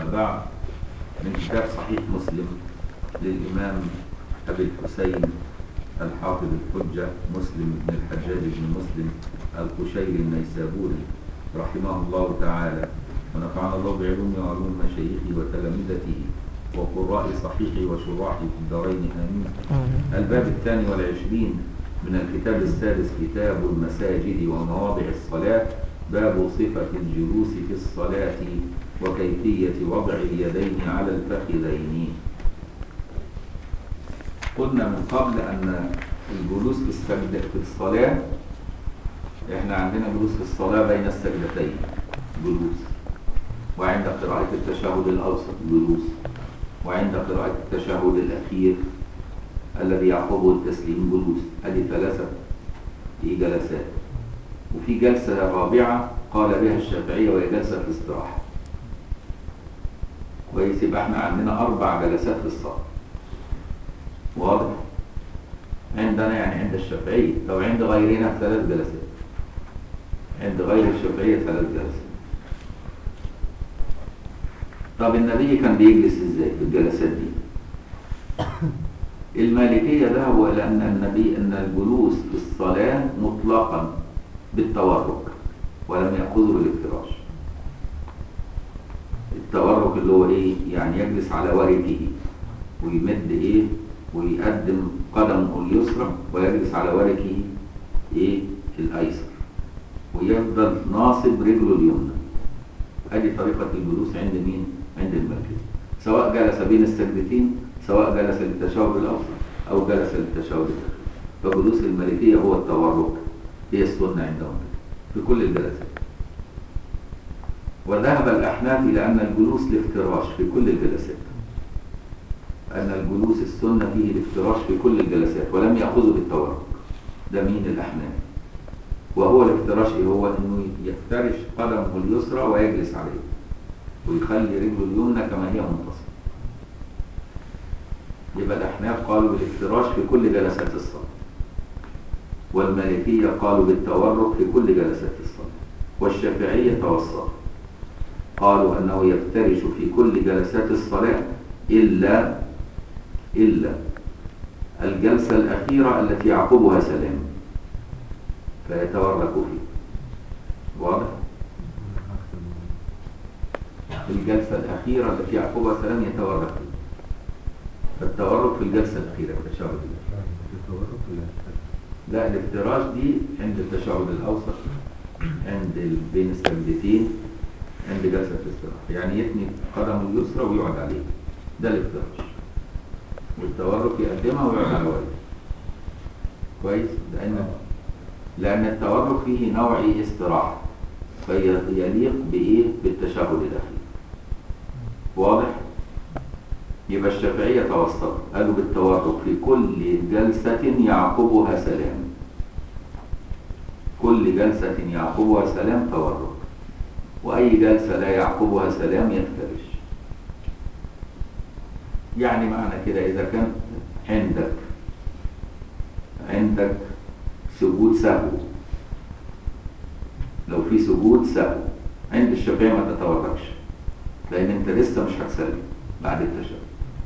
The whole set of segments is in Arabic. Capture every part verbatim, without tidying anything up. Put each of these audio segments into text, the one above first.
بعد، من كتاب صحيح مسلم للإمام أبي الحسين الحافظ الحجة مسلم بن الحجاج بن مسلم القشيري النيسابوري رحمه الله تعالى، ونفعنا الله بعلومه وعلوم مشايخه وتلامذته وقراء صحيحه وشراحه في الدارين آمين. الباب الثاني والعشرين من الكتاب السادس، كتاب المساجد ومواضع الصلاة، باب صفة الجلوس في الصلاة وكيفية وضع اليدين على الفخذين. قلنا من قبل أن الجلوس في السجدة في الصلاة، احنا عندنا جلوس في الصلاة بين السجدتين جلوس، وعند قراءة التشهد الأوسط جلوس، وعند قراءة التشهد الأخير الذي يعقبه التسليم جلوس. هذه ثلاثة في جلسات، وفي جلسة رابعة قال بها الشافعية وهي جلسة الاستراحة. كويس، يبقى احنا عندنا أربع جلسات في الصلاة. واضح؟ عندنا يعني عند الشافعية، أو عند غيرنا ثلاث جلسات. عند غير الشافعية ثلاث جلسات. طب النبي كان بيجلس ازاي في الجلسات دي؟ المالكية ذهبوا إلى أن النبي أن الجلوس في الصلاة مطلقا بالتورك، ولم يأخذوا بالافتراش. التورك اللي هو إيه؟ يعني يجلس على وركه ويمد إيه؟ ويقدم قدمه اليسرى ويجلس على وركه إيه؟ الأيسر، ويفضل ناصب رجله اليمنى. هذه طريقة الجلوس عند مين؟ عند المالكية، سواء جلس بين السجدتين، سواء جلس للتشهد الأوسط أو جلس للتشهد الأخير. فجلوس المالكية هو التورك، هي السنة عندهم في كل الجلسات. وذهب الأحناف إلى أن الجلوس الافتراش في كل الجلسات، أن الجلوس السنة فيه الافتراش في كل الجلسات، ولم يأخذوا بالتورك. ده مين؟ الأحناف. وهو الافتراش هو أنه يفترش قدمه اليسرى ويجلس عليه، ويخلي رجله اليمنى كما هي منتصبة. يبقى الأحناف قالوا بالافتراش في كل جلسات الصلاة، والمالكية قالوا بالتورك في كل جلسات الصلاة، والشافعية توسطوا قالوا أنه يفترش في كل جلسات الصلاة إلا إلا الجلسة الأخيرة التي يعقبها سلام، فيتورك فيه. واضح؟ الجلسة الأخيرة التي يعقبها سلام يتورك فيه. فالتورك في الجلسة الأخيرة التشهد الأخير. لا، الافتراش دي عند التشهد الأوسط، عند بين السجدتين، عند جلسة الاستراحة، يعني يثني قدمه اليسرى ويقعد عليه. ده الافتراش. والتورك يقدمها ويقعد على وجهه. كويس؟ لأن لأن التورك فيه نوع استراحة، فيليق بإيه؟ بالتشهد الأخير. واضح؟ يبقى الشافعية توسطوا قالوا بالتورك في كل جلسة يعقبها سلام. كل جلسة يعقبها سلام تورك، وأي جلسة لا يعقبها سلام يفترش. يعني معنى كده إذا كان عندك عندك سجود سهو، لو في سجود سهو عند الشافعية ما تتوركش، لأن أنت لسه مش هتسلم بعد التشهد.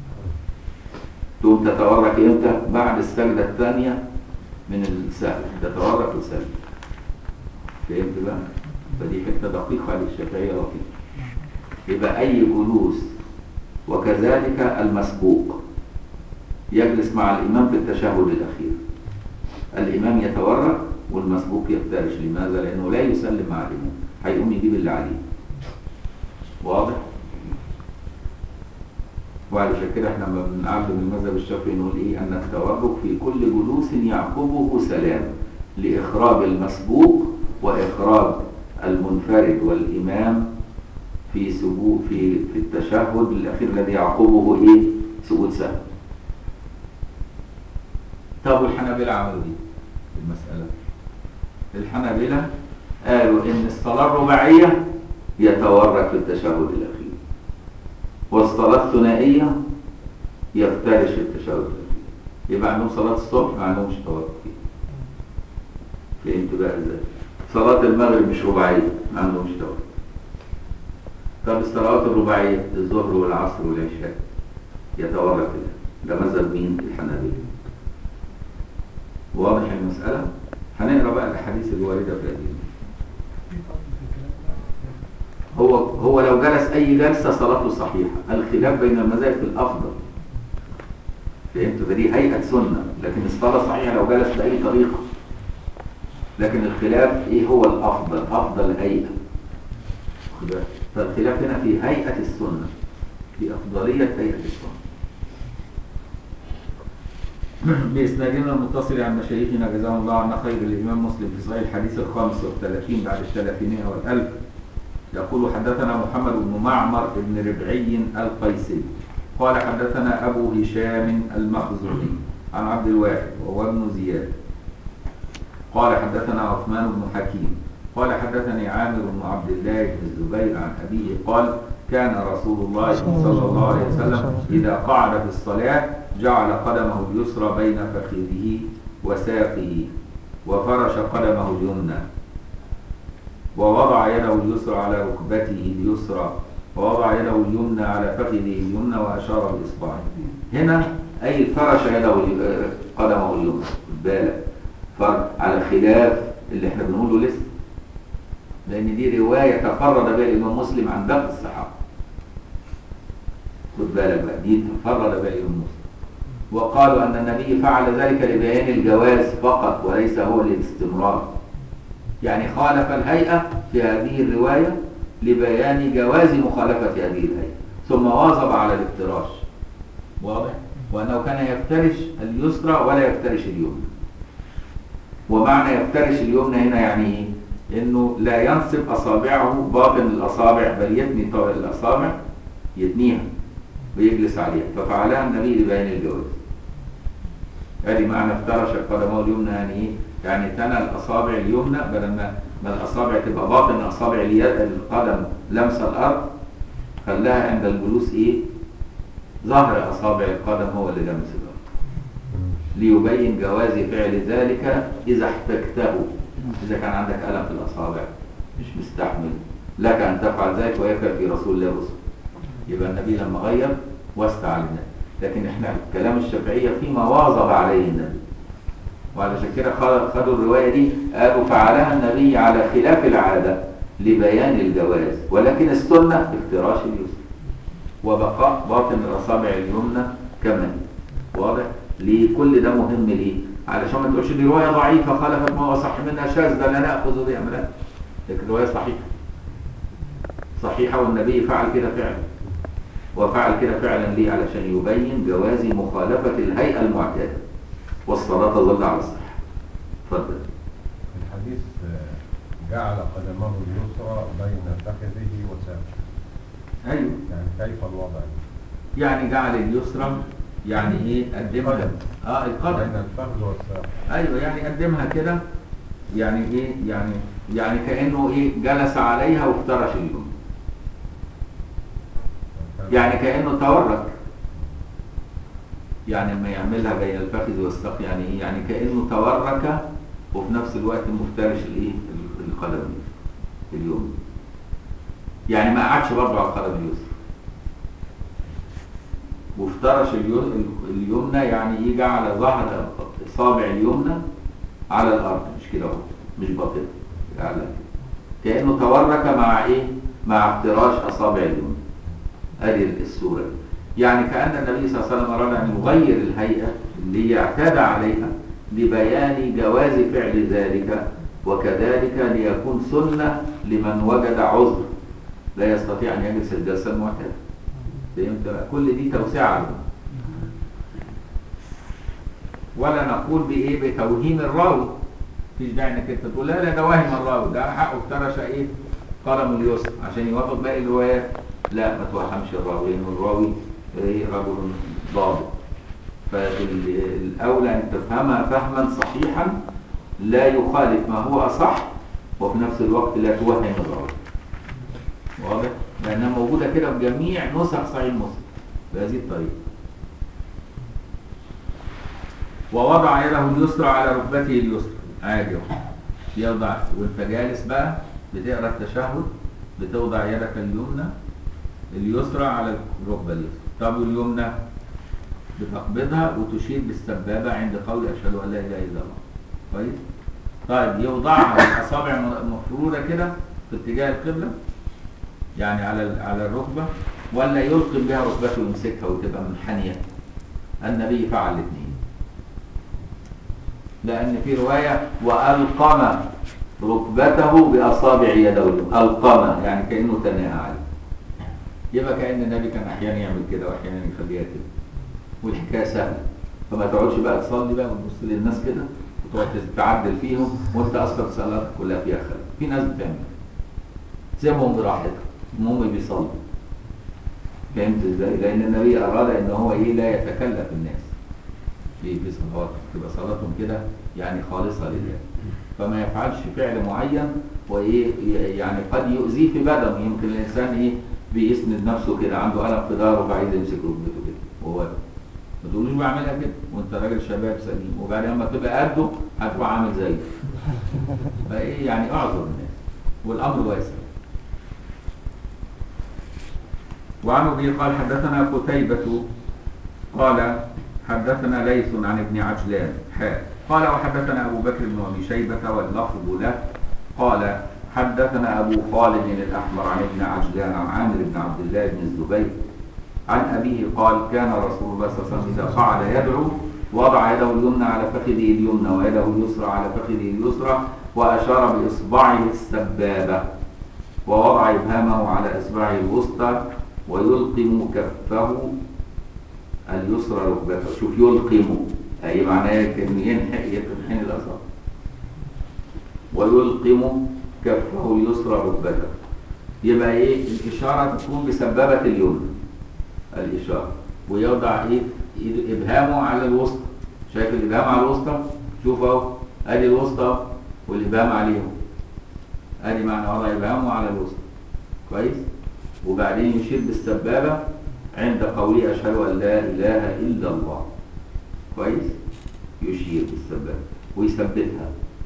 تقوم تتورك امتى؟ بعد السجدة الثانية من السهو تتورك وسلم. فهمت بقى؟ فدي حتة دقيقة للشافعية لطيفة. يبقى أي جلوس، وكذلك المسبوق يجلس مع الإمام في التشهد الأخير، الإمام يتورك والمسبوق يفترش. لماذا؟ لأنه لا يسلم مع الإمام، هيقوم يجيب اللي عليه. واضح؟ وعلشان كده احنا لما بنعلم المذهب الشافعي نقول ايه؟ ان التورك في كل جلوس يعقبه سلام، لاخراج المسبوق واخراج المنفرد والامام في سجود في في التشهد الاخير الذي يعقبه ايه؟ سجود سهو. طب والحنابلة عملوا ايه في المسألة؟ الحنابلة قالوا ان الصلاة الرباعية يتورك في التشهد الاخير، والصلاة الثنائية يفترش في التشهد الأخير. يبقى عندهم صلاة الصبح ما عندهمش تورك فيها. فهمت بقى ازاي؟ صلاة المغرب مش رباعية ما عندهمش تورك. طب الصلوات الرباعية الظهر والعصر والعشاء يتورك كده، ده مذهب مين؟ الحنابلة. واضح المسألة؟ هنقرا بقى الأحاديث الواردة في الأدلة. هو هو لو جلس أي جلسة صلاته صحيحة، الخلاف بين المذاهب في الأفضل. فهمتوا؟ فدي هيئة سنة، لكن الصلاة صحيحة لو جلس بأي طريقة. لكن الخلاف إيه هو الأفضل؟ أفضل هيئة. فالخلاف هنا في هيئة السنة، في أفضلية هيئة السنة. بإسنادنا المتصل عن مشايخنا جزاهم الله عنا خير الإمام مسلم في صحيح الحديث الخامس والثلاثين بعد الثلاثمائة والألف يقول حدثنا محمد بن معمر بن ربعي القيسي قال حدثنا أبو هشام المخزومي عن عبد الواحد وهو ابن زياد قال حدثنا عثمان بن حكيم قال حدثني عامر بن عبد الله بن الزبير عن أبيه قال كان رسول الله صلى الله عليه وسلم إذا قعد في الصلاة جعل قدمه اليسرى بين فخذه وساقه وفرش قدمه اليمنى ووضع يده اليسرى على ركبته اليسرى ووضع يده اليمنى على فخذه اليمنى وأشار بإصبعه. هنا أي فرش يده قدمه اليمنى. خد بالك على خلاف اللي احنا بنقوله لسه، لأن دي رواية تفرد بها الإمام مسلم عن باقي الصحابة. خد بالك بقى دي تفرد بها الإمام مسلم. وقالوا أن النبي فعل ذلك لبيان الجواز فقط وليس هو للاستمرار. يعني خالف الهيئة في هذه الرواية لبيان جواز مخالفة هذه الهيئة، ثم واظب على الافتراش. واضح؟ وأنه كان يفترش اليسرى ولا يفترش اليمنى. ومعنى يفترش اليمنى هنا يعني ايه؟ انه لا ينصب اصابعه باطن الاصابع بل يتني طوال الاصابع يتنيها ويجلس عليها، ففعلها النبي لبيان الجواز. ادي معنى افترش قدمه اليمنى يعني ايه؟ يعني تنى الاصابع اليمنى بدل ما ما الاصابع تبقى باطن اصابع اليد القدم لمس الارض، خلاها عند الجلوس ايه؟ ظهر اصابع القدم هو اللي لمس الارض، ليبين جواز فعل ذلك إذا احتجته. إذا كان عندك ألم في الأصابع مش مستحمل لك أن تفعل ذلك ويكفي في رسول الله رسول. يبقى النبي لما غير وسع لنا، لكن احنا كلام الشافعية فيما واظب عليه النبي، وعلشان كده خدوا الرواية دي قالوا فعلها النبي على خلاف العادة لبيان الجواز، ولكن السنة افتراش اليسر وبقاء باطن الأصابع اليمنى كمان. واضح؟ ليه كل ده مهم؟ ليه؟ علشان ما تقولش دي روايه ضعيفه خالفت ما هو صح منها شاذ ده لا ناخذ بها، لا، لكن روايه صحيحه صحيحه والنبي فعل كده فعلا، وفعل كده فعلا ليه؟ علشان يبين جواز مخالفه الهيئه المعتاده والصلاه تظل على الصحه. اتفضل. الحديث جعل قدمه اليسرى بين فخذه وساقه. ايوه. يعني كيف الوضع؟ يعني جعل اليسرى يعني ايه؟ قدمها اه القدم بين الفخذ والساق. ايوه يعني قدمها كده، يعني ايه؟ يعني يعني كانه ايه؟ جلس عليها وافترش اليمنى، يعني كانه تورك. يعني لما يعملها بين الفخذ والساق يعني ايه؟ يعني كانه تورك وفي نفس الوقت مفترش الايه؟ القدم اليمنى. يعني ما قعدش برضه على القدم اليسرى وافترش اليمنى، يعني يجي على ظهر اصابع اليمنى على الارض، مش كده اهو، مش باطنه، يعني كانه تورك مع ايه؟ مع افتراش اصابع اليمنى. ادي الصوره دي. يعني كان النبي صلى الله عليه وسلم اراد ان يغير الهيئه اللي اعتاد عليها لبيان جواز فعل ذلك، وكذلك ليكون سنه لمن وجد عذر لا يستطيع ان يجلس الجلسه المعتاده. فهمت؟ كل دي توسعه، ولا نقول بايه؟ بتوهيم الراوي. مفيش داعي انك انت تقول لا لا ده واهم الراوي، ده حقه افترش ايه؟ قدم اليسرى عشان يوافق باقي الروايات. لا، ما توهمش الراوي، لان الراوي ايه؟ رجل ضابط. فالاولى ان تفهمها فهما صحيحا لا يخالف ما هو اصح، وفي نفس الوقت لا توهم الراوي. واضح؟ لأنها موجودة كده في جميع نسخ صحيح مسلم بهذه الطريقة. ووضع يده اليسرى على ركبته اليسرى، عادي اهو. يوضع وانت جالس بقى بتقرا التشهد، بتوضع يدك اليمنى اليسرى على الركبة اليسرى. طب واليمنى بتقبضها وتشير بالسبابة عند قول أشهد أن لا إله إلا الله. كويس؟ طيب يوضعها الأصابع مفرودة كده في اتجاه القبلة يعني على على الركبة، ولا يلقم بها ركبته ويمسكها وتبقى منحنية؟ النبي فعل الاثنين، لأن في رواية وألقم ركبته بأصابع يده، ألقم يعني كأنه تناهى عليه. يبقى كأن النبي كان أحيانا يعمل كده وأحيانا يخليها كده، والحكاية سهلة. فما تقعدش بقى تصلي بقى وتبص للناس كده وتقعد تعدل فيهم وانت اصلا صلاتك كلها فيها خلل. في ناس بتعمل سيبهم براحتهم، المهم بيصلي. فهمت ازاي؟ لان النبي اراد ان هو ايه لا يتكلف الناس في في صلواتهم، تبقى صلاتهم كده يعني خالصه لله، فما يفعلش فعل معين وايه يعني قد يؤذيه في بدنه. يمكن الانسان ايه بيسند نفسه كده، عنده الم في ظهره فعايز يمسك ركبته كده وهو ما تقولوش بعملها كده وانت راجل شباب سليم، وبعدين لما تبقى قده هتبقى عامل زيه. فايه يعني اعذر الناس والامر واسع. وعن ابي قال حدثنا قتيبة قال حدثنا ليث عن ابن عجلان حاء قال وحدثنا ابو بكر بن ابي شيبة واللفظ له قال حدثنا ابو خالد الاحمر عن ابن عجلان عن عامر بن عبد الله بن الزبير عن أبيه قال كان رسول الله صلى الله عليه وسلم إذا قعد يدعو وضع يده اليمنى على فخذه اليمنى ويده اليسرى على فخذه اليسرى وأشار بإصبعه السبابة ووضع إبهامه على إصبعه الوسطى ويلقم كفه اليسرى ركبته. شوف يلقم أي معناه كأن ينحق ينحن الأصابع، ويلقم كفه اليسرى ركبته. يبقى إيه الإشارة تكون بسبابة اليمنى الإشارة، ويوضع إيه إبهامه على الوسطى. شايف الإبهام على الوسطى؟ شوف أهو أدي الوسطى والإبهام عليهم، أدي معنى وضع إبهامه على الوسطى. كويس؟ وبعدين يشير بالسبابة عند قوله أشهد أن لا إله إلا الله. كويس؟ يشير بالسبابة ويثبتها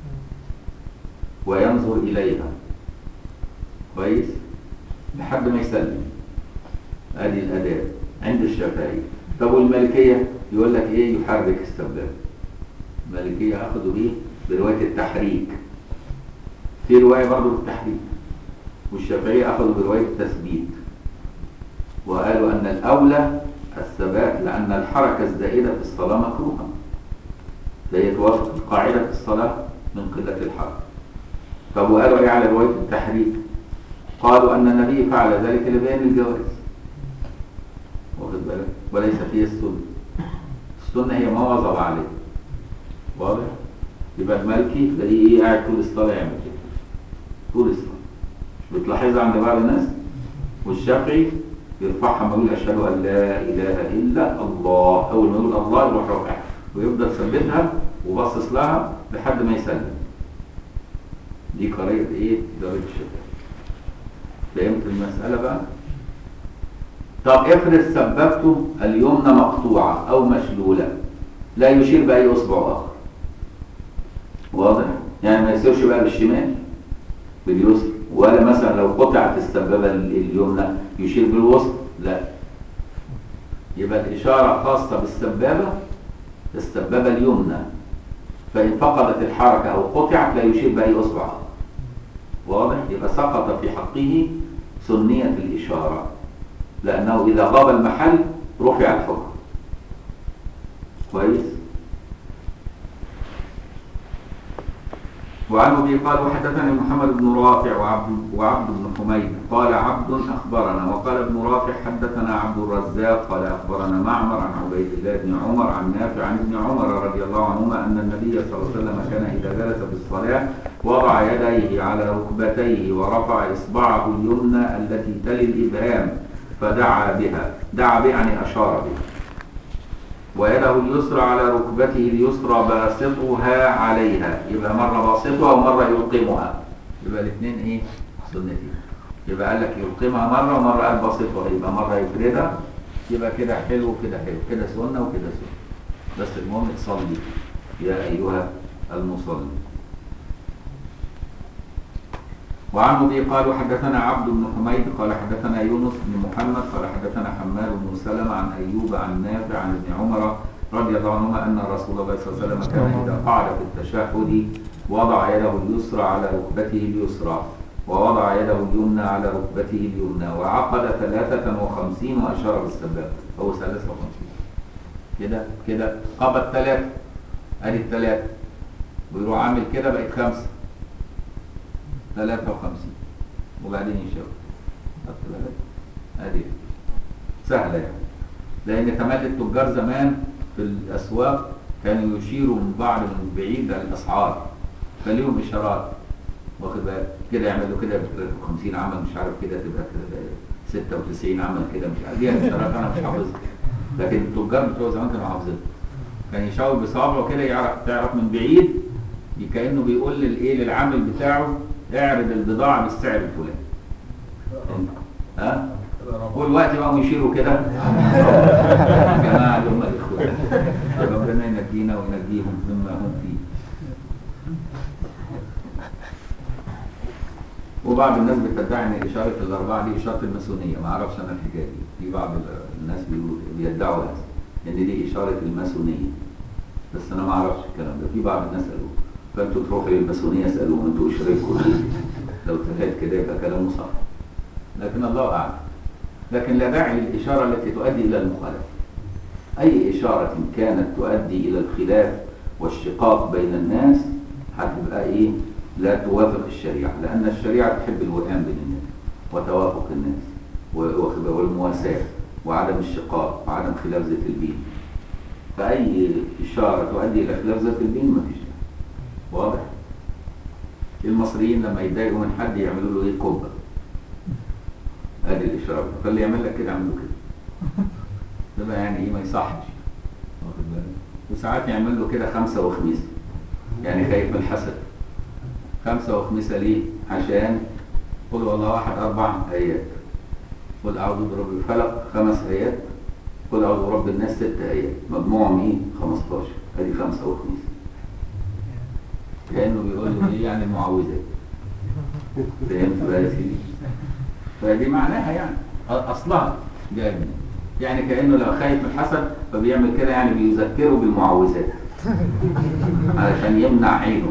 وينظر إليها. كويس؟ لحد ما يسلم. ادي الاداء عند الشافعي. طب والمالكيه يقول لك ايه يحرك السبابه. المالكيه اخذوا بيه بروايه التحريك، في روايه برضه بالتحريك، والشافعيه اخذوا بروايه التثبيت، وقالوا ان الاولى الثبات لان الحركه الزائده في الصلاه مكروهه، فهي توافق القاعده في الصلاه من قله الحركه. طب وقالوا ايه على روايه التحريك؟ قالوا ان النبي فعل ذلك لبيان الجواز، واخد بالك، وليس فيه السنه. السنه هي ما واظب عليه. واضح؟ يبقى المالكي تلاقيه ايه قاعد طول الصلاه يعمل كده طول الصلاه، مش بتلاحظها عند بعض الناس. والشافعي يرفعها ما يقول اشهد ان لا اله الا الله، اول ما يقول الله يروح رافعها ويفضل ثبتها وباصص لها لحد ما يسلم. دي قضيه ايه؟ درجه الشافعي. فهمت المساله بقى؟ طب افرض سببته اليمنى مقطوعة أو مشلولة، لا يشير بأي أصبع آخر. واضح؟ يعني ما يصيرش بقى بالشمال باليسر، ولا مثلا لو قطعت السبابة اليمنى يشير بالوسط، لا. يبقى الإشارة خاصة بالسبابة السبابة اليمنى، فإن فقدت الحركة أو قطعت لا يشير بأي أصبع آخر. واضح؟ يبقى سقط في حقه سنية الإشارة، لأنه إذا غاب المحل رفع الحكم. كويس؟ وعن أبي قال وحدثني محمد بن رافع وعبد, وعبد بن حميد قال عبد أخبرنا، وقال ابن رافع حدثنا عبد الرزاق قال أخبرنا معمر عن عبيد الله بن عمر عن نافع عن ابن عمر رضي الله عنهما أن النبي صلى الله عليه وسلم كان إذا جلس في الصلاة وضع يديه على ركبتيه ورفع إصبعه اليمنى التي تلي الإبهام فدعا بها، دعا بها يعني أشار بها، ويده اليسرى على ركبته اليسرى باسطها عليها. يبقى مرة باسطها ومرة يلقمها، يبقى الاثنين ايه سنتين. يبقى قال لك يلقمها مرة ومرة قال باسطها، يبقى مرة يفردها. يبقى كده حلو وكده حلو، كده سنة وكده سنة، بس المهم تصلي يا أيها المصلي. وعن أبي قالوا حدثنا عبد بن حميد قال حدثنا يونس بن محمد قال حدثنا حماد بن سلمة عن أيوب عن نافع عن ابن عمر رضي الله عنهما أن رسول الله صلى الله عليه وسلم كان إذا قعد في التشهد وضع يده اليسرى على ركبته اليسرى ووضع يده اليمنى على ركبته اليمنى وعقد ثلاثة وخمسين وأشار بالسبابة. هو ثلاثة وخمسين كده كده قبض ثلاثة أدي الثلاثة ويروح عامل كده بقت خمسة ثلاثة وخمسين وبعدين يشاور. أدي سهلة يعني، لأن تملي التجار زمان في الأسواق كانوا يشيروا من بعض من بعيد على الأسعار، فليهم إشارات واخد بالك كده، يعملوا كده ب ثلاثة وخمسين عمل مش عارف كده تبقى كده ستة وتسعين عمل كده مش عارف، دي إشارات أنا مش حافظها، لكن التجار بتوع زمان كانوا حافظينها. كان يشاور بصابعه كده يعرف تعرف من بعيد، كأنه بيقول للإيه للعامل بتاعه اعرض البضاعة بالسعر الفلاني. ها؟ والوقت بقوا يشيروا كده جماعة اللي هم الإخوان ربنا ينجينا وينجيهم مما هم فيه. وبعض الناس بتدعي ان اشاره الاربعه دي اشاره الماسونيه، ما اعرفش انا الحكايه دي، في بعض الناس بيقولوا بيدعوا هذا ان دي اشاره الماسونيه، بس انا ما اعرفش الكلام ده، في بعض الناس قالوا، فانتوا تروحوا للماسونيه اسالوهم انتوا اشركوا ليه؟ لو طلعت كده يبقى كلامه صح، لكن الله اعلم. لكن لا داعي للاشاره التي تؤدي الى المخالفه. اي اشاره كانت تؤدي الى الخلاف والشقاق بين الناس هتبقى ايه؟ لا توافق الشريعة، لأن الشريعة تحب الوئام بين الناس وتوافق الناس والمواساة وعدم الشقاق وعدم خلاف ذات البين. فأي إشارة تؤدي إلى خلاف ذات البين ما فيش. واضح؟ المصريين لما يتضايقوا من حد يعملوا له إيه؟ كبة. هذه الإشارة، فاللي يعمل لك كده يعمل له كده. ده بقى يعني إيه؟ ما يصحش. واخد بالك؟ وساعات يعمل له كده خمسة وخميسة. يعني خايف من الحسد. خمسة وخمسة ليه؟ عشان قل والله واحد أربع آيات، قل أعوذ برب الفلق خمس آيات، قل أعوذ برب الناس ست آيات، مجموعهم إيه؟ خمستاشر، أدي خمسة وخمسة. كأنه بيقول له إيه يعني المعوذات. فهمت بقى يا سيدي؟ فدي معناها يعني أصلها جاي منين؟ يعني كأنه لو خايف من الحسد فبيعمل كده، يعني بيذكره بالمعوذات علشان يمنع عينه.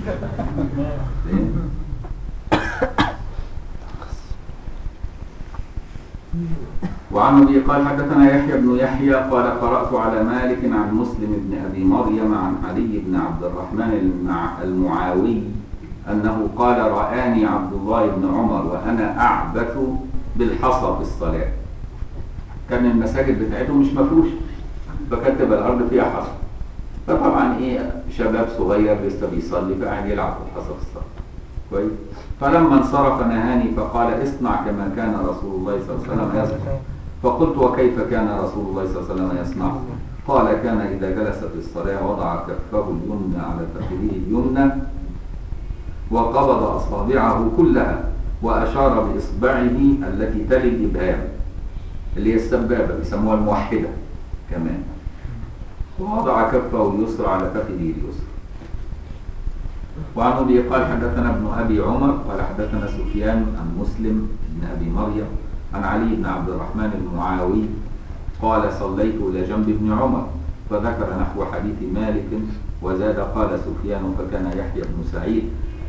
وعن ابي قال حدثنا يحيى بن يحيى قال قرأت على مالك عن مسلم بن ابي مريم عن علي بن عبد الرحمن المعاوي انه قال رآني عبد الله بن عمر وانا اعبث بالحصى في الصلاة. كان المساجد بتاعتهم مش مفروشه، فكانت تبقى الارض فيها حصى، فطبعا ايه شباب صغير لسه بيصلي فقاعد يلعب في الحصى في الصلاه كويس. فلما انصرف نهاني فقال اصنع كما كان رسول الله صلى الله عليه وسلم يصنع. فقلت وكيف كان رسول الله صلى الله عليه وسلم يصنع؟ قال كان اذا جلس في الصلاه وضع كفه اليمنى على فخذه اليمنى وقبض اصابعه كلها واشار باصبعه التي تلي الابهام اللي هي السبابه بيسموها الموحده كمان، ووضع كفه اليسرى على فخذه اليسرى. وعن ابي قال حدثنا ابن ابي عمر قال حدثنا سفيان عن مسلم بن ابي مريم عن علي بن عبد الرحمن المعاوي قال صليت الى جنب ابن عمر فذكر نحو حديث مالك وزاد قال سفيان فكان يحيى بن سعيد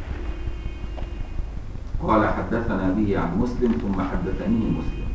قال حدثنا به عن مسلم ثم حدثنيه مسلم.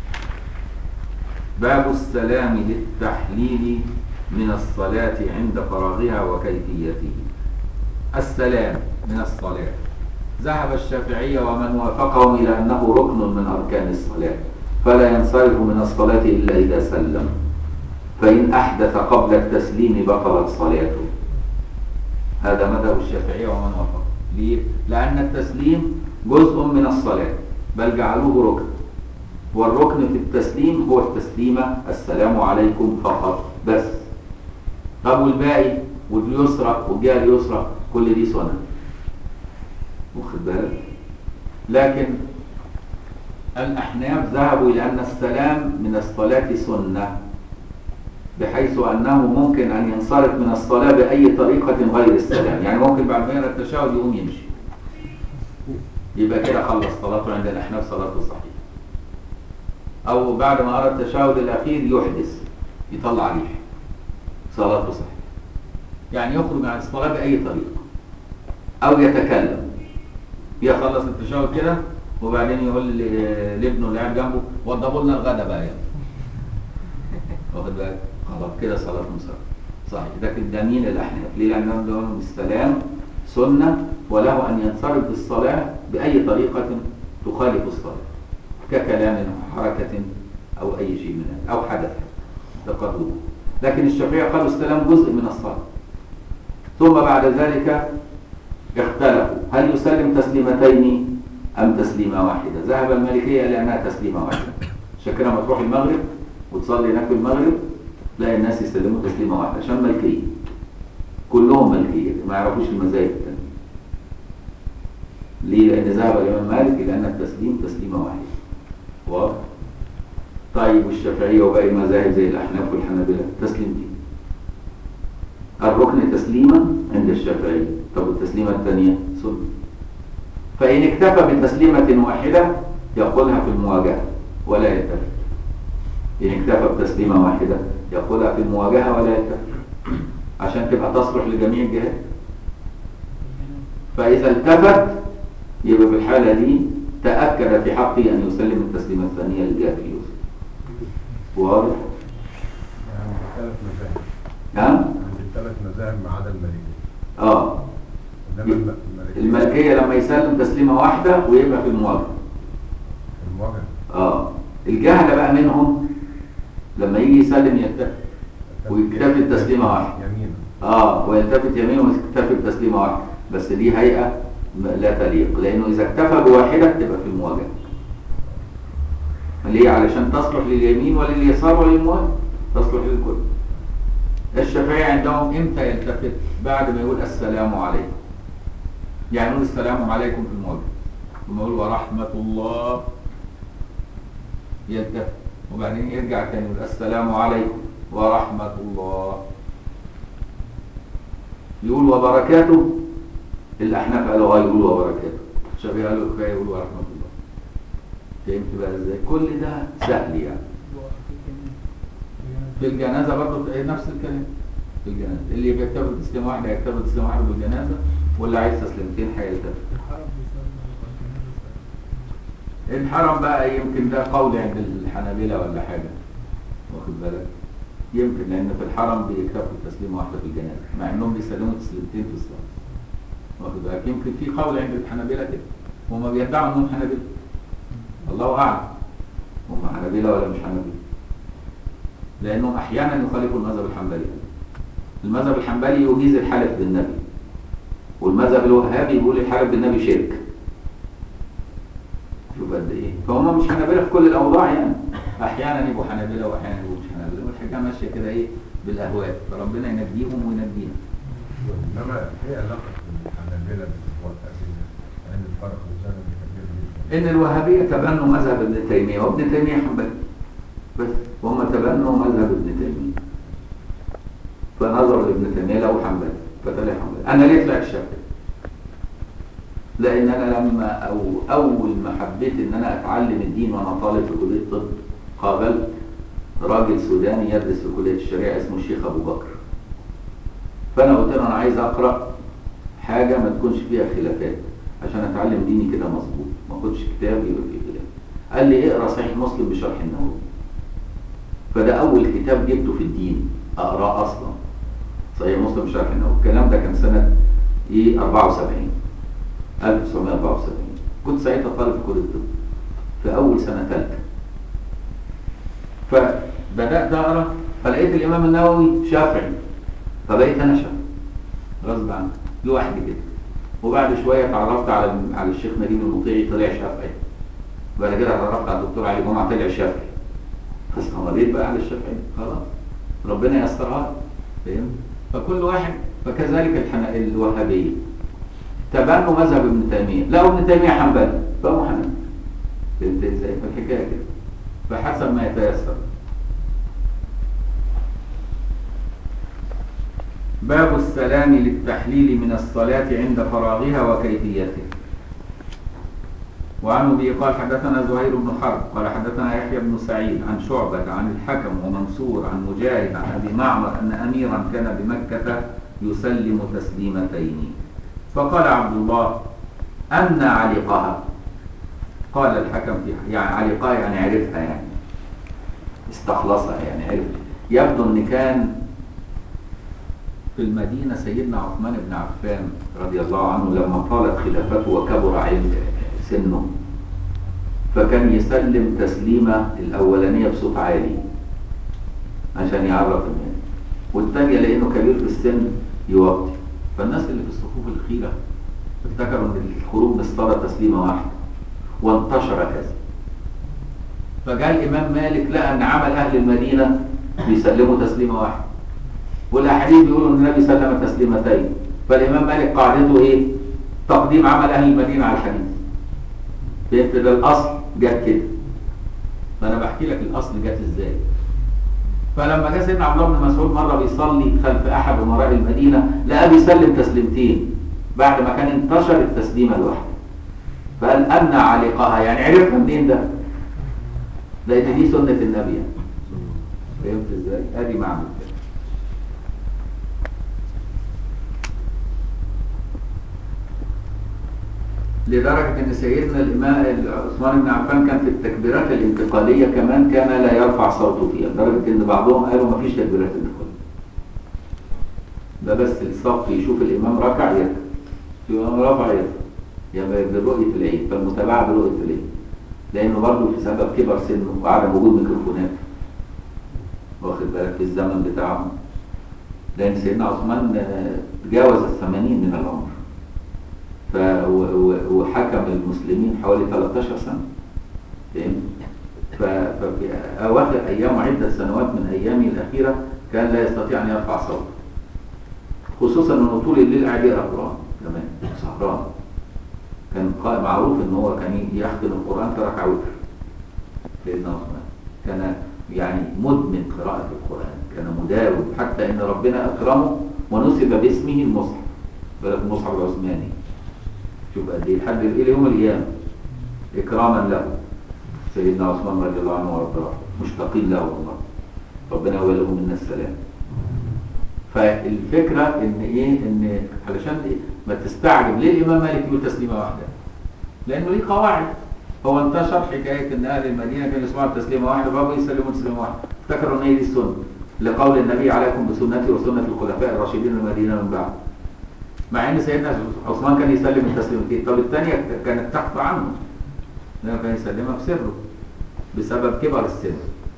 باب السلام للتحليل من الصلاة عند فراغها وكيفيته. السلام من الصلاة ذهب الشافعية ومن وافقهم إلى أنه ركن من أركان الصلاة، فلا ينصرف من الصلاة إلا إذا سلم، فإن أحدث قبل التسليم بطلت صلاته. هذا مذهب الشافعية ومن وافق. ليه؟ لأن التسليم جزء من الصلاة بل جعلوه ركن، والركن في التسليم هو التسليمة السلام عليكم فقط بس. طب والباقي واليسرى والجهة اليسرى كل دي سنة، واخد بالك؟ لكن الأحناف ذهبوا إلى أن السلام من الصلاة سنة، بحيث أنه ممكن أن ينصرف من الصلاة بأي طريقة غير السلام، يعني ممكن بعد ما يقرأ التشهد يقوم يمشي يبقى كده خلص صلاته عند الأحناف صلاته صحيحة. أو بعد ما أرى التشهد الأخير يحدث يطلع ريح صلاته صحيحة، يعني يخرج عن الصلاة بأي طريقة أو يتكلم، يخلص التشهد كده وبعدين يقول لابنه اللي قاعد جنبه وضبوا لنا الغدا بقى يعني. واخد بالك؟ خلاص كده صلاة صحيحة صحيح. لكن ده مين الأحناف؟ ليه؟ لأنهم لهم السلام سنة وله أن ينصرف بالصلاة بأي طريقة تخالف الصلاة ككلام أو حركة أو أي شيء من هذا أو حدث تقرب. لكن الشافعية قالوا السلام جزء من الصلاة. ثم بعد ذلك اختلفوا هل يسلم تسليمتين أم تسليمة واحدة. ذهب المالكية لأنها تسليمة واحدة. شكرا ما تروح المغرب وتصلي هناك في المغرب لا الناس يسلموا تسليمة واحدة عشان ملكية، كلهم ملكية ما يعرفوش المذاهب الثانية. ليه؟ لأن ذهب الإمام مالك لأن التسليم تسليمة واحدة. واضح؟ طيب والشافعية وباقي المذاهب زي الأحناف والحنابلة تسليمتين. الركن تسليمة عند الشافعية، طب التسليمة الثانية سنة. فإن اكتفى بتسليمة واحدة يقولها في المواجهة ولا يلتفت. إن اكتفى بتسليمة واحدة يقولها في المواجهة ولا يلتفت عشان تبقى تصلح لجميع الجهات. فإذا التفت يبقى في الحالة دي تأكد في حقه أن يسلم التسليمة الثانية للجهة اليسرى. واضح؟ يعني بالثلاث مذاهب. نعم؟ عند الثلاث مذاهب ما عدا المالكية. اه إنما المالكية لما يسلم تسليمة واحدة ويبقى في المواجهة. المواجهة. اه الجهل بقى منهم لما يجي يسلم يلتفت ويكتفي بتسليمة واحدة. يمين. اه ويلتفت يمين ويكتفي بتسليمة واحدة، بس دي هيئة لا تليق، لأنه إذا اكتفى بواحدة تبقى في المواجهة. ليه؟ علشان تصلح لليمين ولليسار وللمواجهة، تصلح للكل. الشافعية عندهم امتى يلتفت؟ بعد ما يقول السلام عليكم. يعني يقول السلام عليكم في المواجهة ثم يقول ورحمة الله يلتفت وبعدين يرجع تاني يقول السلام عليكم ورحمة الله. يقول وبركاته. الأحناف قالوا اه يقول وبركاته، الشافعية قالوا كفاية يقول ورحمة الله. فهمت بقى ازاي؟ كل ده سهل يعني. في الجنازة برضه نفس الكلام. في الجنازة اللي بيكتبوا تسليم واحدة يكتبوا تسليم واحدة بالجنازة، واللي عايز تسليمتين هيلتفت. الحرم بقى يمكن ده قول عند الحنابلة ولا حاجة، واخد بالك؟ يمكن لأن في الحرم بيكتبوا تسليم واحدة في الجنازة مع إنهم بيسلموا تسليمتين في الصلاة، واخد بالك؟ يمكن في قول عند الحنابلة كده، وما بيدعوا إنهم حنابلة. الله أعلم هم حنابلة ولا مش حنابلة، لأنهم أحيانا يخالفوا المذهب الحنبلي. المذهب الحنبلي يجيز الحلف بالنبي، والمذهب الوهابي يقول الحلف بالنبي شرك. شوف قد ايه، فهم مش حنابلة في كل الأوضاع يعني، أحيانا يبقوا حنابلة وأحيانا يبقوا مش حنابلة، والحاجة ماشية كده إيه بالأهواء، فربنا ينجيهم وينجينا. إنما إيه علاقة الحنابلة بالتأسيس؟ يعني الفرق بين كبير إن الوهابية تبنوا مذهب ابن تيمية، وابن تيمية حنبلي بس، وهم تبنوا مذهب ابن تيمية، فنظروا لابن تيمية له حنبلي فطلع حنبلي. أنا ليه طلعت الشافعي؟ لأن أنا لما أو أول ما حبيت إن أنا أتعلم الدين وأنا طالب في كلية الطب قابلت راجل سوداني يدرس في كلية الشريعة اسمه الشيخ أبو بكر. فأنا قلت له أنا عايز أقرأ حاجة ما تكونش فيها خلافات عشان أتعلم ديني كده مظبوط، ما أخدش كتاب يبقى فيه خلاف. قال لي اقرأ صحيح مسلم بشرح النووي. فده أول كتاب جبته في الدين أقرأ أصلا، صحيح مسلم بشرح النووي. الكلام ده كان سنة إيه أربعة وسبعين ألف وتسعمائة وأربعة وسبعين. كنت ساعتها طالب في كلية الطب في أول سنة ثالثة. فبدأت أقرأ فلقيت الإمام النووي شافعي، فبقيت أنا شافعي غصب عني لوحدي كده. وبعد شوية تعرفت على على الشيخ نجيب المطيعي طلع شافعي. بعد كده تعرفت على الدكتور علي جمعة طلع شافعي. فاستمريت بقى على الشافعي خلاص، ربنا يسترها. فاهم؟ فكل واحد فكذلك الحن... الوهابية تبنوا مذهب ابن تيمية، لا ابن تيمية حنبلي فهو حنبلي. فهمت ازاي؟ فالحكاية كده فحسب ما يتيسر. باب السلام للتحليل من الصلاة عند فراغها وكيفيته. وعن أبي قال حدثنا زهير بن حرب قال حدثنا يحيى بن سعيد عن شعبة عن الحكم ومنصور عن مجاهد عن أبي معمر أن أميرا كان بمكة يسلم تسليمتين فقال عبد الله أن علقها. قال الحكم فيها يعني علقها يعني عرفها، يعني استخلصها، يعني عرف. يبدو أن كان في المدينة سيدنا عثمان بن عفان رضي الله عنه لما طالت خلافته وكبر علم سنه فكان يسلم تسليمة الأولانية بصوت عالي عشان يعرف الناس، والثانية لأنه كبير في السن يوطي. فالناس اللي في الصفوف الأخيرة افتكروا أن الخروج بالصلاة تسليمة واحدة وانتشر هذا. فجاء الإمام مالك لقى أن عمل أهل المدينة بيسلموا تسليمة واحدة، والأحاديث بيقولوا أن النبي سلم تسليمتين. فالإمام مالك قاعدته إيه؟ تقديم عمل أهل المدينة على الحديث. فهمت؟ ده الأصل جت كده. فأنا بحكي لك الأصل جت إزاي. فلما جاء سيدنا عبد الله بن مسعود مرة بيصلي خلف أحد أمراء المدينة لقى بيسلم تسليمتين بعد ما كان انتشر التسليمة الواحدة. فقال أن علقها، يعني عرفها منين ده؟ لأن دي سنة النبي. فهمت إزاي؟ أدي معنى كده. لدرجة أن سيدنا الإمام عثمان بن عفان كان في التكبيرات الانتقالية كمان كان لا يرفع صوته فيها، لدرجة أن بعضهم قالوا ما فيش تكبيرات انتقالية. ده بس الصف يشوف الإمام ركع يركع، الإمام رفع يرفع، يعني برؤية العين، فالمتابعة برؤية العين. لأنه برضه في سبب كبر سنه وعدم وجود ميكروفونات. واخد بالك في الزمن بتاعهم. لأن سيدنا عثمان تجاوز الثمانين من العمر. ف وحكم المسلمين حوالي ثلاث عشرة سنة. ففي أواخر أيام عدة سنوات من أيامه الأخيرة كان لا يستطيع أن يرفع صوته. خصوصا أنه طول الليل قاعد يقرأ القرآن كمان سهران. كان معروف أنه هو كان يختم القرآن كركعة وتر. سيدنا عثمان كان يعني مدمن قراءة القرآن، كان مداوم، حتى أن ربنا أكرمه ونسب باسمه المصحف، المصحف العثماني. شوف قد ايه لحد الى يوم القيامه اكراما له سيدنا عثمان رضي الله عنه وارضاه، مشتاقين له والله، ربنا يولي له منا السلام. فالفكره ان ايه ان علشان إيه؟ ما تستعجب ليه الامام مالك يقول تسليمه واحده؟ لانه ليه قواعد. هو انتشر حكايه ان اهل المدينه كانوا يسمعوا تسليمه واحده فبقوا يسلموا تسليمه واحده، افتكروا ان هي دي السنه لقول النبي عليكم بسنتي وسنه الخلفاء الراشدين المدينه من بعد. مع ان سيدنا عثمان كان يسلم التسليمتين، طب الثانيه كانت تخفى عنه لانه كان يسلمها بسره بسبب كبر السن.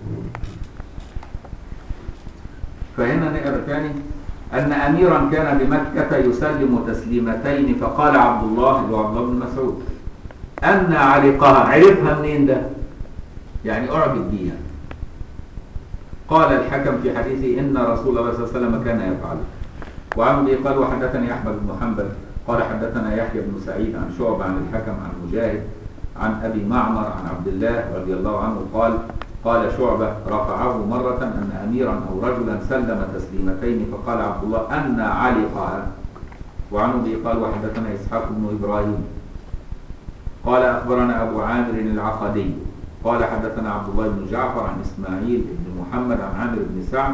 فهنا نقرا ثاني ان اميرا كان بمكه يسلم تسليمتين فقال عبد الله اللي هو عبد الله بن مسعود ان علقها، عرفها منين ده؟ يعني اعجب بيها. قال الحكم في حديثه ان رسول الله صلى الله عليه وسلم كان يفعل. وعن ابي قال وحدثني احمد بن حنبل قال حدثنا يحيى بن سعيد عن شعبة عن الحكم عن مجاهد عن ابي معمر عن عبد الله رضي الله عنه قال قال شعبة رفعه مرة ان اميرا او رجلا سلم تسليمتين فقال عبد الله ان علقها. وعن ابي قال وحدثنا اسحاق بن ابراهيم قال اخبرنا ابو عامر العقدي قال حدثنا عبد الله بن جعفر عن اسماعيل بن محمد عن عامر بن سعد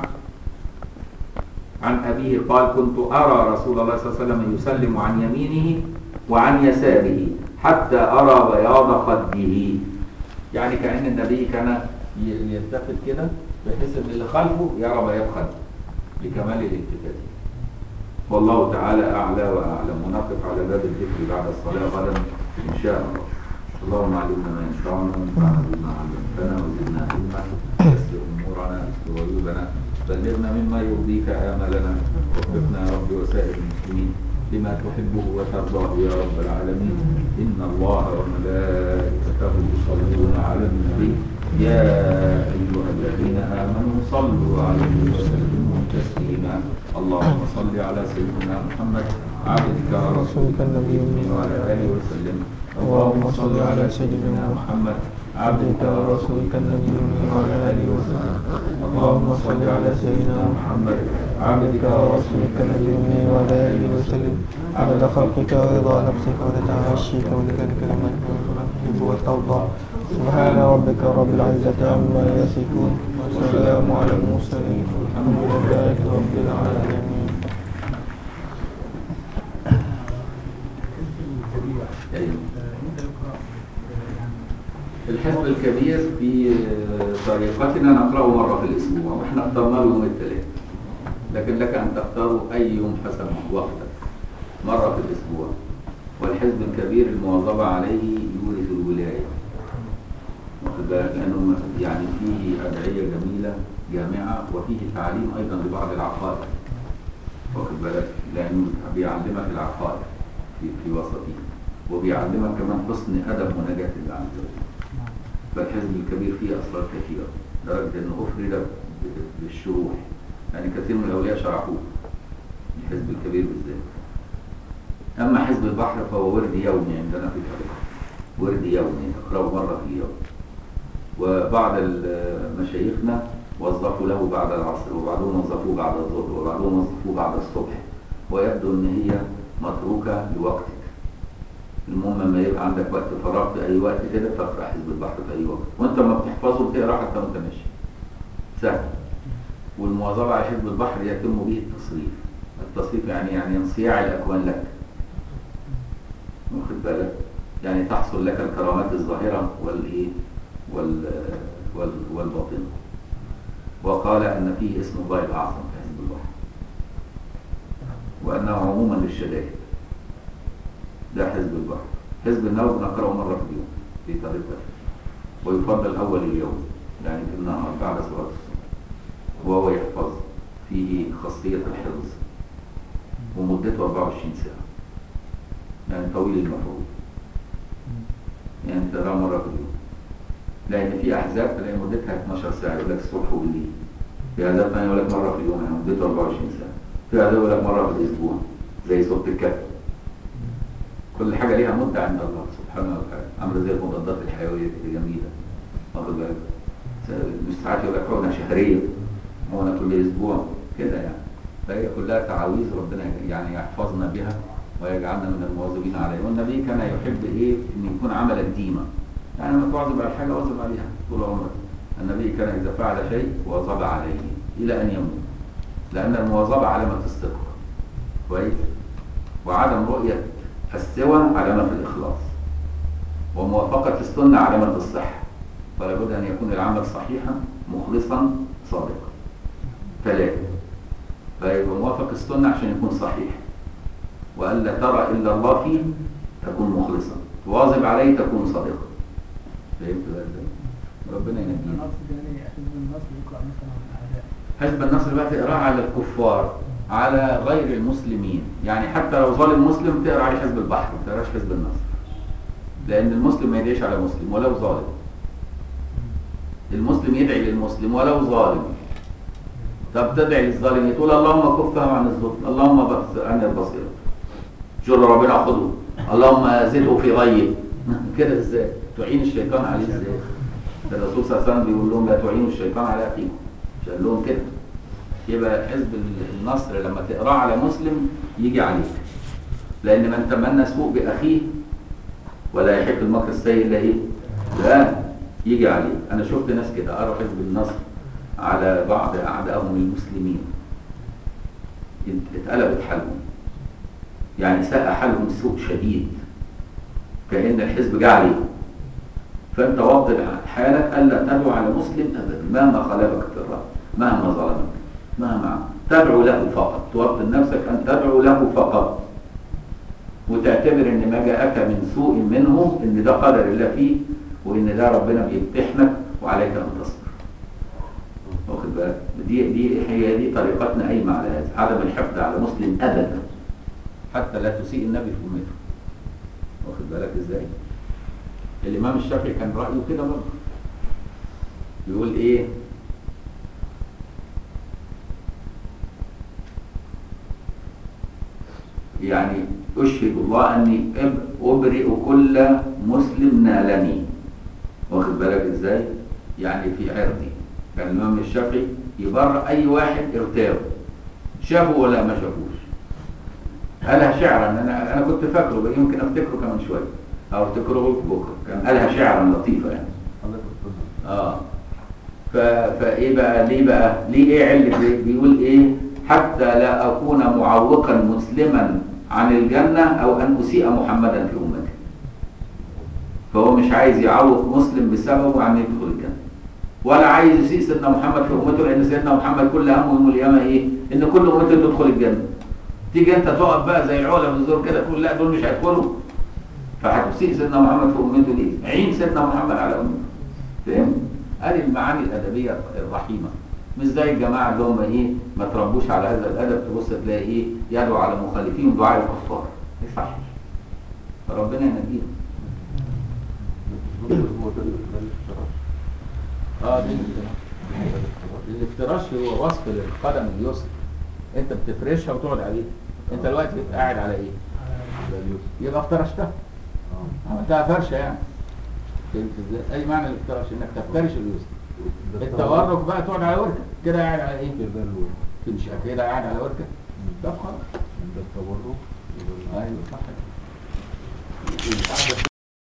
عن أبيه قال كنت أرى رسول الله صلى الله عليه وسلم يسلم عن يمينه وعن يساره حتى أرى بياض خده. يعني كأن النبي كان يلتفت كده بحيث ان اللي خلفه يرى بياض خده لكمال الالتفات. والله تعالى أعلى وأعلم. ونقف على باب الذكر بعد الصلاة غدا إن شاء الله. اللهم علمنا ما ينفعنا وانفعنا بما علمتنا وزدنا علما يسر أمورنا يستر عيوبنا بلغنا مما يرضيك آملنا وفقنا يا رب وسائر المسلمين لما تحبه وترضاه يا رب العالمين. إن الله وملائكته يصلون على النبي يا أيها الذين آمنوا صلوا عليه وسلموا تسليما. اللهم صل على سيدنا محمد عبدك ورسولك النبي وعلى آله وسلم. اللهم صل على سيدنا محمد عبدك ورسولك النبي وعلى آله وسلم. اللهم صل على سيدنا محمد عبدك ورسولك النبي وعلى آله وسلم. عدد خلقك ورضا نفسك ونتعى عشيك ولذلك لما تحب وترضى. سبحان ربك رب العزة عما يصفون وسلام على المرسلين والحمد لله رب العالمين. الحزب الكبير في طريقتنا نقرأه مرة في الأسبوع، وإحنا اخترنا له يوم الثلاث، لكن لك أن تختاروا أي يوم حسب وقتك مرة في الأسبوع. والحزب الكبير المواظبة عليه يورث الولاية، لأنه يعني فيه أدعية جميلة جامعة، وفيه تعليم أيضا لبعض العقائد، واخد بالك، لأنه بيعلمك العقائد في, في وسطه، وبيعلمك كمان حسن أدب مناجاة الله عز وجل. فالحزب الكبير فيه أسرار كثيرة لدرجة أنه أفرد بالشروح، يعني كثير من الأولياء شرحوه الحزب الكبير بالذات. أما حزب البحر فهو ورد يومي عندنا في الطريقة، ورد يومي نقرأه مرة في اليوم. وبعض مشايخنا وظفوا له بعد العصر، وبعضهم وظفوه بعد الظهر، وبعضهم وظفوه بعد الصبح، ويبدو أن هي متروكة لوقتك. المهم لما يبقى عندك وقت فراغ في أي وقت كده تقرأ حزب البحر في أي وقت، وأنت ما بتحفظه بتقرأ حتى وأنت ماشي، سهل. والمواظبة على حزب البحر يتم به التصريف. التصريف يعني يعني انصياع الأكوان لك، واخد بالك، يعني تحصل لك الكرامات الظاهرة والإيه وال وال والباطنة. وقال أن فيه اسم الله الأعظم في حزب البحر، وأنه عموما للشدائد. ده حزب البحر. حزب النوم نقرأه مرة في اليوم في طريقته، ويفضل أول اليوم يعني في النهار بعد صلاة الصبح، وهو يحفظ فيه خاصية الحفظ، ومدته أربعة وعشرين ساعة، يعني طويل المفعول، يعني تقرأه مرة في اليوم. لأن في أحزاب تلاقي مدتها اثناشر ساعة، يقول لك الصبح وبالليل. في أحزاب ثانية يقول لك مرة في اليوم، يعني مدته أربعة وعشرين ساعة. في أحزاب يقول لك مرة في الأسبوع زي سورة الكهف. كل حاجة ليها مدة عند الله سبحانه وتعالى، عاملة زي المضادات الحيوية الجميلة، واخد بالك؟ مش ساعات يقول لك حقنة شهرية، حقنة كل أسبوع كده يعني. فهي كلها تعاويذ ربنا يعني يحفظنا بها ويجعلنا من المواظبين عليه. والنبي كان يحب إيه؟ إن يكون عملك ديما، يعني لما تواظب على حاجة واظب عليها طول عمرك. النبي كان إذا فعل شيء واظب عليه إلى أن يموت، لأن المواظبة علامة الصدق، كويس؟ وعدم رؤية السوى علامة الإخلاص، وموافقة السنة علامة الصحة. فلا بد أن يكون العمل صحيحا مخلصا صادقا. ثلاثة، فيبقى موافق السنة عشان يكون صحيح، وألا ترى إلا الله فيه تكون مخلصا، تواظب عليه تكون صادقا. فهمت بقى ازاي؟ ربنا ينجينا. حزب النصر يقرأ مثلا على الأعداء. حزب النصر بقى تقراه على الكفار، على غير المسلمين، يعني حتى لو ظالم مسلم تقرا عليه حزب البحر، ما تقراش حزب النصر، لأن المسلم ما يدعيش على مسلم ولو ظالم. المسلم يدعي للمسلم ولو ظالم. طب تدعي للظالم تقول اللهم كفه عن الظلم، اللهم بخس عن البصيرة، جر ربنا خذه، اللهم زده في غيه. كده ازاي؟ تعين الشيطان عليه ازاي؟ الرسول صلى الله عليه وسلم بيقول لهم لا تعينوا الشيطان على اخيكم، مش قال لهم كده؟ يبقى حزب النصر لما تقراه على مسلم يجي عليك، لان من تمنى سوء باخيه ولا يحب المكر السيء الا ايه؟ لا يجي عليك. انا شفت ناس كده قروا حزب النصر على بعض اعدائهم المسلمين، اتقلبت حالهم، يعني ساء حالهم سوء شديد، كأن الحزب جه عليهم. فانت وضب حالك الا تدعو على مسلم ابدا مهما خالفك في الراي، مهما ظلمك، مهما تدعو له فقط، توطن نفسك ان تدعو له فقط، وتعتبر ان ما جاءك من سوء منه ان ده قدر الله فيه، وان ده ربنا بيمتحنك وعليك ان تصبر. واخد بالك؟ دي دي هي دي طريقتنا قايمه على هذا، عدم الحقد على مسلم ابدا حتى لا تسيء النبي في امته. واخد بالك ازاي؟ الامام الشافعي كان رايه كده برضه، يقول ايه؟ يعني اشهد الله اني ابرئ كل مسلم نالني. واخد بالك ازاي؟ يعني في عرضي. كان الامام الشافعي يبرئ اي واحد ارتاب، شافه ولا ما شافوش. قالها شعرا، انا انا كنت فاكره، يمكن افتكره كمان شويه. او تكرهوا بكره، كان قالها شعرا لطيفه يعني. اه ف... فايه بقى ليه بقى ليه ايه علة ليه؟ بيقول ايه حتى لا اكون معوقا مسلما عن الجنه او ان اسيء محمدا في امته. فهو مش عايز يعوق مسلم بسببه عن يدخل الجنه، ولا عايز يسيء سيدنا محمد في امته، لان سيدنا محمد كل همه يوم القيامه ايه؟ ان كل امته تدخل الجنه. تيجي انت تقف بقى زي العلا بالزور كده تقول لا دول مش هيدخلوا، فهتسيء سيدنا محمد في امته ليه؟ عين سيدنا محمد على امته. فهمت؟ ادي المعاني الادبيه الرحيمه، مش زي الجماعه اللي هم ايه ما تربوش على هذا الادب، تبص تلاقي ايه يدعو على مخالفين دعاء الكفار. ما يصحش. فربنا ينجيهم. اه دي الافتراش. الافتراش هو وصف للقدم اليسرى، انت بتفرشها وتقعد عليها. انت دلوقتي قاعد على ايه؟ يبقى افترشتها، عملتها فرشه يعني. فهمت ازاي؟ اي معنى الافتراش انك تفترش اليسرى. التورك بقى تقعد على وركه كده قاعد على ايه؟ تمشي كده قاعد على وركه. طب خلاص ده التورك. ايوه صح.